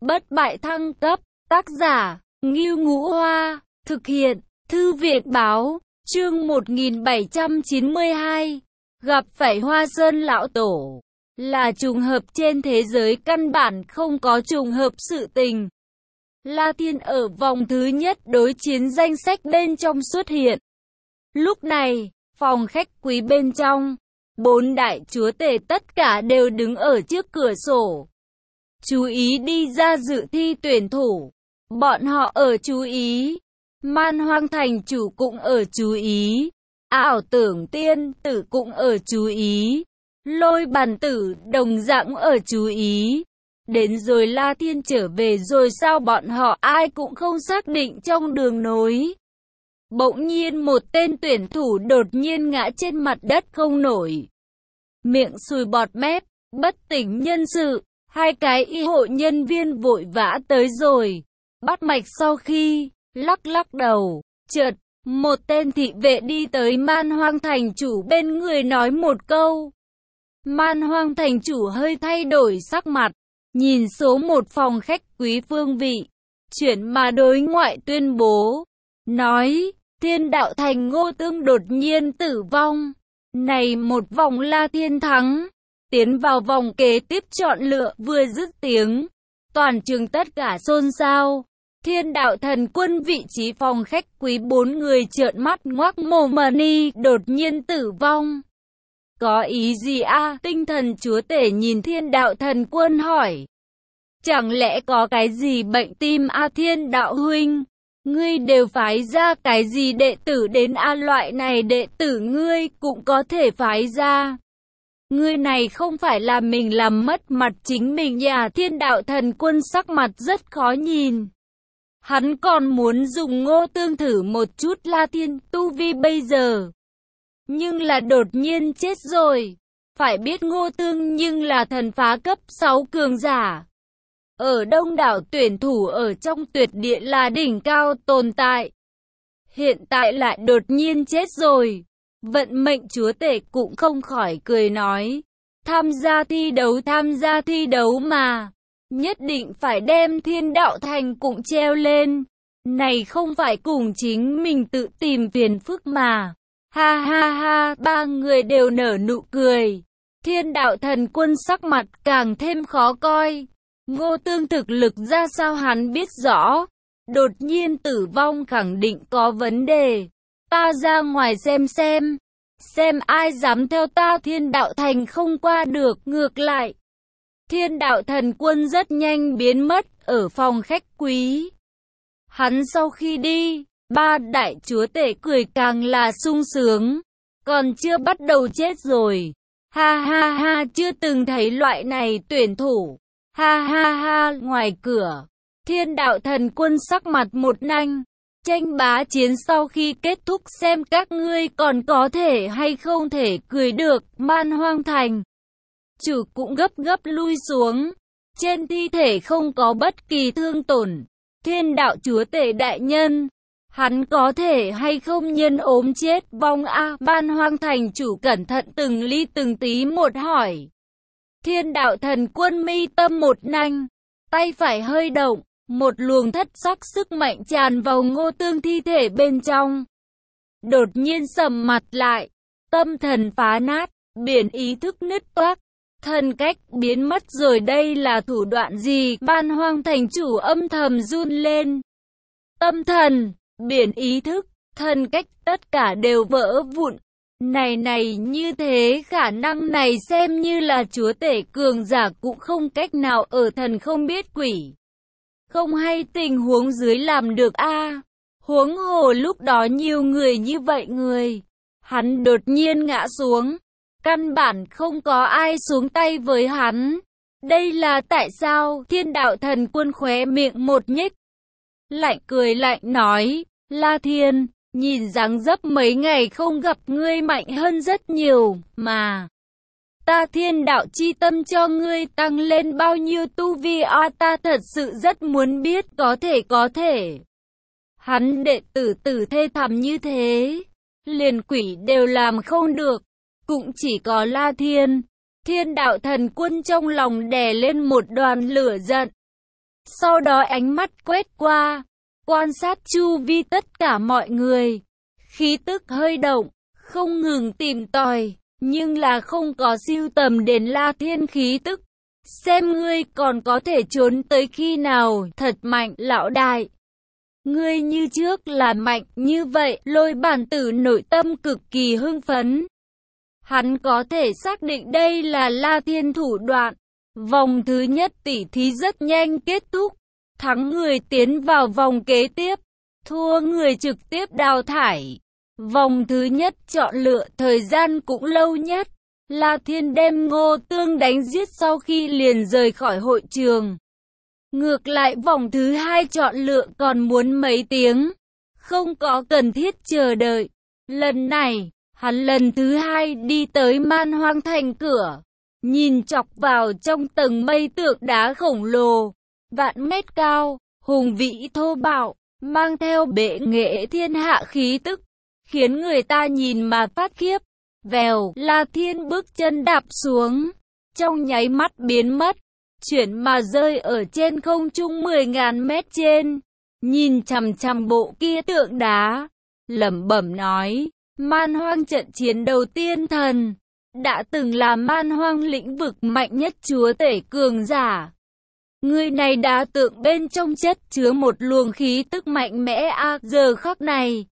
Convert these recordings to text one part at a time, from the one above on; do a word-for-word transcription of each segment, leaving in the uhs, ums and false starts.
bất bại thăng cấp, tác giả, Ngưu Ngũ Hoa, thực hiện, Thư viện Báo, chương một nghìn bảy trăm chín mươi hai, gặp phải Hoa Sơn Lão Tổ, là trùng hợp trên thế giới căn bản không có trùng hợp sự tình. La Thiên ở vòng thứ nhất đối chiến danh sách bên trong xuất hiện. Lúc này, phòng khách quý bên trong, bốn đại chúa tể tất cả đều đứng ở trước cửa sổ. Chú ý đi ra dự thi tuyển thủ. Bọn họ ở chú ý. Man Hoang Thành chủ cũng ở chú ý. Ảo Tưởng Tiên Tử cũng ở chú ý. Lôi Bàn Tử đồng dạng ở chú ý. Đến rồi La Thiên trở về rồi sao bọn họ ai cũng không xác định trong đường nối. Bỗng nhiên một tên tuyển thủ đột nhiên ngã trên mặt đất không nổi. Miệng sùi bọt mép, bất tỉnh nhân sự. Hai cái y hộ nhân viên vội vã tới rồi. Bắt mạch sau khi lắc lắc đầu, chợt một tên thị vệ đi tới Man Hoang Thành chủ bên người nói một câu. Man Hoang Thành chủ hơi thay đổi sắc mặt, nhìn số một phòng khách quý phương vị, chuyển mà đối ngoại tuyên bố, nói, Thiên Đạo Thành Ngô Tương đột nhiên tử vong. Này một vòng La Thiên thắng, tiến vào vòng kế tiếp chọn lựa. Vừa dứt tiếng, toàn trường tất cả xôn xao. Thiên Đạo Thần Quân vị trí phòng khách quý bốn người trợn mắt ngoác mồm. Mani đột nhiên tử vong. Có ý gì a? À? Tinh Thần chúa tể nhìn Thiên Đạo Thần Quân hỏi. Chẳng lẽ có cái gì bệnh tim a? À, Thiên Đạo huynh, ngươi đều phái ra cái gì đệ tử đến a? À, loại này đệ tử ngươi cũng có thể phái ra. Ngươi này không phải là mình làm mất mặt chính mình nhà? Thiên Đạo Thần Quân sắc mặt rất khó nhìn. Hắn còn muốn dùng Ngô Tương thử một chút La Thiên tu vi bây giờ. Nhưng là đột nhiên chết rồi. Phải biết Ngô Tương nhưng là thần phá cấp sáu cường giả. Ở đông đảo tuyển thủ ở trong tuyệt địa là đỉnh cao tồn tại. Hiện tại lại đột nhiên chết rồi. Vận mệnh chúa tể cũng không khỏi cười nói. Tham gia thi đấu tham gia thi đấu mà. Nhất định phải đem Thiên Đạo Thành cũng treo lên. Này không phải cùng chính mình tự tìm phiền phức mà. Ha ha ha, ba người đều nở nụ cười. Thiên Đạo Thần Quân sắc mặt càng thêm khó coi. Ngô Tương thực lực ra sao hắn biết rõ. Đột nhiên tử vong khẳng định có vấn đề. Ta ra ngoài xem xem. Xem ai dám theo ta. Thiên Đạo Thành không qua được. Ngược lại, Thiên Đạo Thần Quân rất nhanh biến mất ở phòng khách quý. Hắn sau khi đi, ba đại chúa tể cười càng là sung sướng. Còn chưa bắt đầu chết rồi. Ha ha ha, chưa từng thấy loại này tuyển thủ. Ha ha ha, ngoài cửa, Thiên Đạo Thần Quân sắc mặt một nanh. Tranh bá chiến sau khi kết thúc xem các ngươi còn có thể hay không thể cười được. Man Hoang Thành chủ cũng gấp gấp lui xuống. Trên thi thể không có bất kỳ thương tổn. Thiên Đạo chúa tể đại nhân, hắn có thể hay không nhân ốm chết vong a? Man Hoang Thành chủ cẩn thận từng ly từng tí một hỏi. Thiên Đạo Thần Quân mi tâm một nanh, tay phải hơi động, một luồng thất sắc sức mạnh tràn vào Ngô Tương thi thể bên trong. Đột nhiên sầm mặt lại, tâm thần phá nát, biển ý thức nứt toác, thần cách biến mất rồi. Đây là thủ đoạn gì? Man Hoang Thành chủ âm thầm run lên. Tâm thần, biển ý thức, thần cách tất cả đều vỡ vụn. Này này, như thế khả năng này xem như là chúa tể cường giả cũng không cách nào ở thần không biết quỷ không hay tình huống dưới làm được a. À, huống hồ lúc đó nhiều người như vậy người. Hắn đột nhiên ngã xuống. Căn bản không có ai xuống tay với hắn. Đây là tại sao? Thiên Đạo Thần Quân khóe miệng một nhếch, lạnh cười lạnh nói, La Thiên, nhìn dáng dấp mấy ngày không gặp ngươi mạnh hơn rất nhiều, mà ta Thiên Đạo chi tâm cho ngươi tăng lên bao nhiêu tu vi a? Ta thật sự rất muốn biết. Có thể có thể. Hắn đệ tử tử thê thảm như thế, liền quỷ đều làm không được. Cũng chỉ có La Thiên. Thiên Đạo Thần Quân trong lòng đè lên một đoàn lửa giận. Sau đó ánh mắt quét qua, quan sát chu vi tất cả mọi người. Khí tức hơi động, không ngừng tìm tòi, nhưng là không có siêu tầm đến La Thiên khí tức. Xem ngươi còn có thể trốn tới khi nào, thật mạnh, lão đại. Ngươi như trước là mạnh như vậy, Lôi Bản Tử nội tâm cực kỳ hưng phấn. Hắn có thể xác định đây là La Thiên thủ đoạn. Vòng thứ nhất tỉ thí rất nhanh kết thúc. Thắng người tiến vào vòng kế tiếp, thua người trực tiếp đào thải. Vòng thứ nhất chọn lựa thời gian cũng lâu nhất. La Thiên đem Ngô Tương đánh giết sau khi liền rời khỏi hội trường. Ngược lại vòng thứ hai chọn lựa còn muốn mấy tiếng, không có cần thiết chờ đợi. Lần này, hắn lần thứ hai đi tới Man Hoang Thành cửa, nhìn chọc vào trong tầng mây tượng đá khổng lồ, vạn mét cao, hùng vĩ thô bạo, mang theo bệ nghệ thiên hạ khí tức, khiến người ta nhìn mà phát khiếp. Vèo, La Thiên bước chân đạp xuống, trong nháy mắt biến mất, chuyển mà rơi ở trên không trung mười ngàn mét trên, nhìn chằm chằm bộ kia tượng đá, lẩm bẩm nói, Man Hoang trận chiến đầu tiên thần, đã từng là Man Hoang lĩnh vực mạnh nhất chúa tể cường giả. Người này đá tượng bên trong chất chứa một luồng khí tức mạnh mẽ a à, giờ khắc này.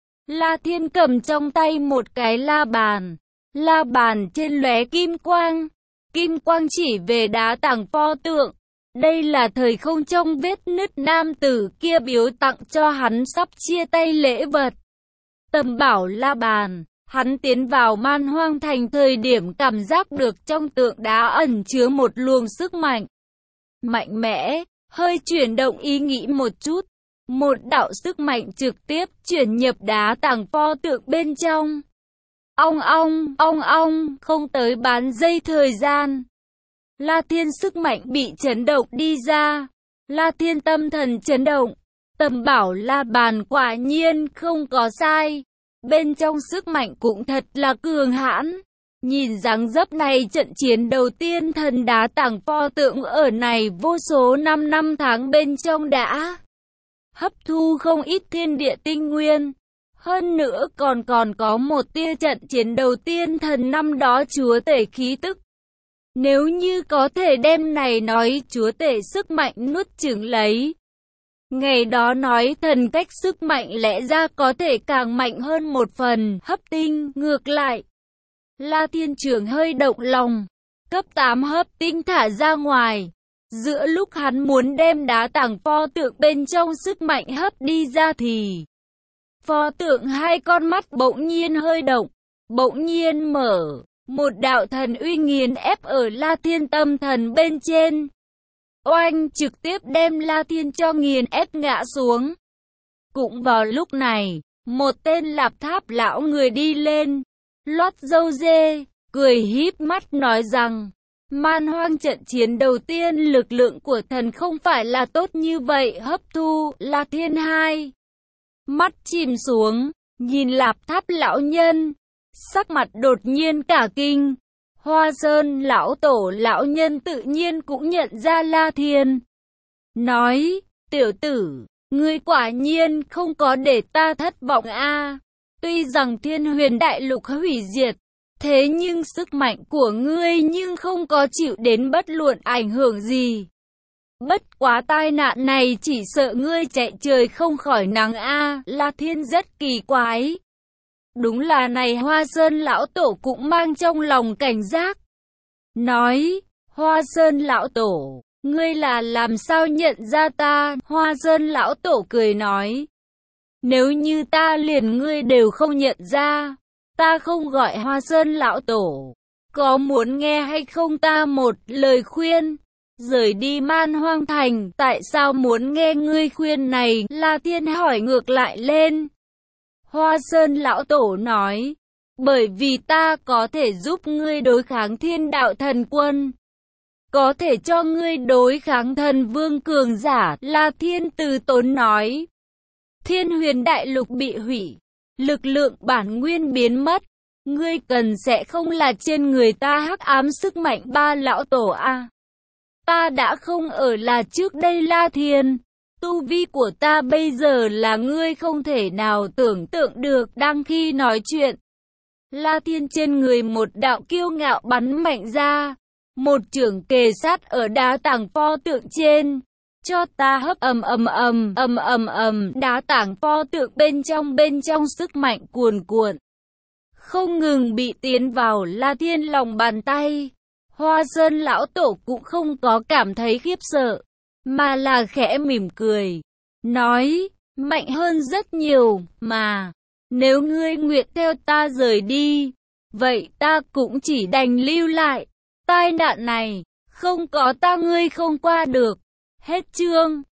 La Thiên cầm trong tay một cái la bàn, la bàn trên lóe kim quang, kim quang chỉ về đá tảng pho tượng. Đây là thời không trong vết nứt nam tử kia biếu tặng cho hắn sắp chia tay lễ vật. Tầm bảo la bàn, hắn tiến vào Man Hoang Thành thời điểm cảm giác được trong tượng đá ẩn chứa một luồng sức mạnh. Mạnh mẽ, hơi chuyển động ý nghĩ một chút. Một đạo sức mạnh trực tiếp chuyển nhập đá tảng pho tượng bên trong. Ong ong, ong ong, không tới bán giây thời gian. La Thiên sức mạnh bị chấn động đi ra. La Thiên tâm thần chấn động. Tầm bảo la bàn quả nhiên không có sai. Bên trong sức mạnh cũng thật là cường hãn. Nhìn dáng dấp này trận chiến đầu tiên thần đá tảng pho tượng ở này vô số năm năm tháng bên trong đã hấp thu không ít thiên địa tinh nguyên. Hơn nữa còn còn có một tia trận chiến đầu tiên thần năm đó chúa tể khí tức. Nếu như có thể đem này nói chúa tể sức mạnh nuốt chửng lấy, ngày đó nói thần cách sức mạnh lẽ ra có thể càng mạnh hơn một phần. Hấp tinh ngược lại, La Thiên Trưởng hơi động lòng, cấp tám hấp tinh thả ra ngoài. Giữa lúc hắn muốn đem đá tảng pho tượng bên trong sức mạnh hấp đi ra thì pho tượng hai con mắt bỗng nhiên hơi động, bỗng nhiên mở, một đạo thần uy nghiền ép ở La Thiên tâm thần bên trên. Oanh, trực tiếp đem La Thiên cho nghiền ép ngã xuống. Cũng vào lúc này, một tên Lạp Tháp lão người đi lên, lót râu dê, cười híp mắt nói rằng, Man Hoang trận chiến đầu tiên lực lượng của thần không phải là tốt như vậy. Hấp thu, La Thiên hai mắt chìm xuống, nhìn Lạp Tháp lão nhân, sắc mặt đột nhiên cả kinh. Hoa Sơn lão tổ lão nhân tự nhiên cũng nhận ra La Thiên, nói, tiểu tử, ngươi quả nhiên không có để ta thất vọng a. Tuy rằng Thiên Huyền Đại Lục hủy diệt, thế nhưng sức mạnh của ngươi nhưng không có chịu đến bất luận ảnh hưởng gì. Bất quá tai nạn này chỉ sợ ngươi chạy trời không khỏi nắng a. La Thiên rất kỳ quái. Đúng là này Hoa Sơn lão tổ cũng mang trong lòng cảnh giác. Nói, Hoa Sơn lão tổ, ngươi là làm sao nhận ra ta? Hoa Sơn lão tổ cười nói, nếu như ta liền ngươi đều không nhận ra, ta không gọi Hoa Sơn lão tổ. Có muốn nghe hay không ta một lời khuyên? Rời đi Man Hoang Thành, tại sao muốn nghe ngươi khuyên này? La Thiên hỏi ngược lại lên. Hoa Sơn lão tổ nói, bởi vì ta có thể giúp ngươi đối kháng Thiên Đạo Thần Quân, có thể cho ngươi đối kháng thần vương cường giả. La Thiên từ tốn nói, Thiên Huyền Đại Lục bị hủy, lực lượng bản nguyên biến mất, ngươi cần sẽ không là trên người ta hắc ám sức mạnh ba lão tổ a. ta đã không ở là trước đây La Thiên. Tu vi của ta bây giờ là ngươi không thể nào tưởng tượng được. Đang khi nói chuyện, La Thiên trên người một đạo kiêu ngạo bắn mạnh ra. Một chưởng kề sát ở đá tảng pho tượng trên. Cho ta hấp ầm ầm ầm, ầm ầm ầm, đá tảng pho tượng bên trong bên trong sức mạnh cuồn cuộn. Không ngừng bị tiến vào La Thiên lòng bàn tay. Hoa Sơn lão tổ cũng không có cảm thấy khiếp sợ, mà là khẽ mỉm cười. Nói, mạnh hơn rất nhiều, mà, nếu ngươi nguyện theo ta rời đi, vậy ta cũng chỉ đành lưu lại. Tai nạn này, không có ta ngươi không qua được. Hết chương.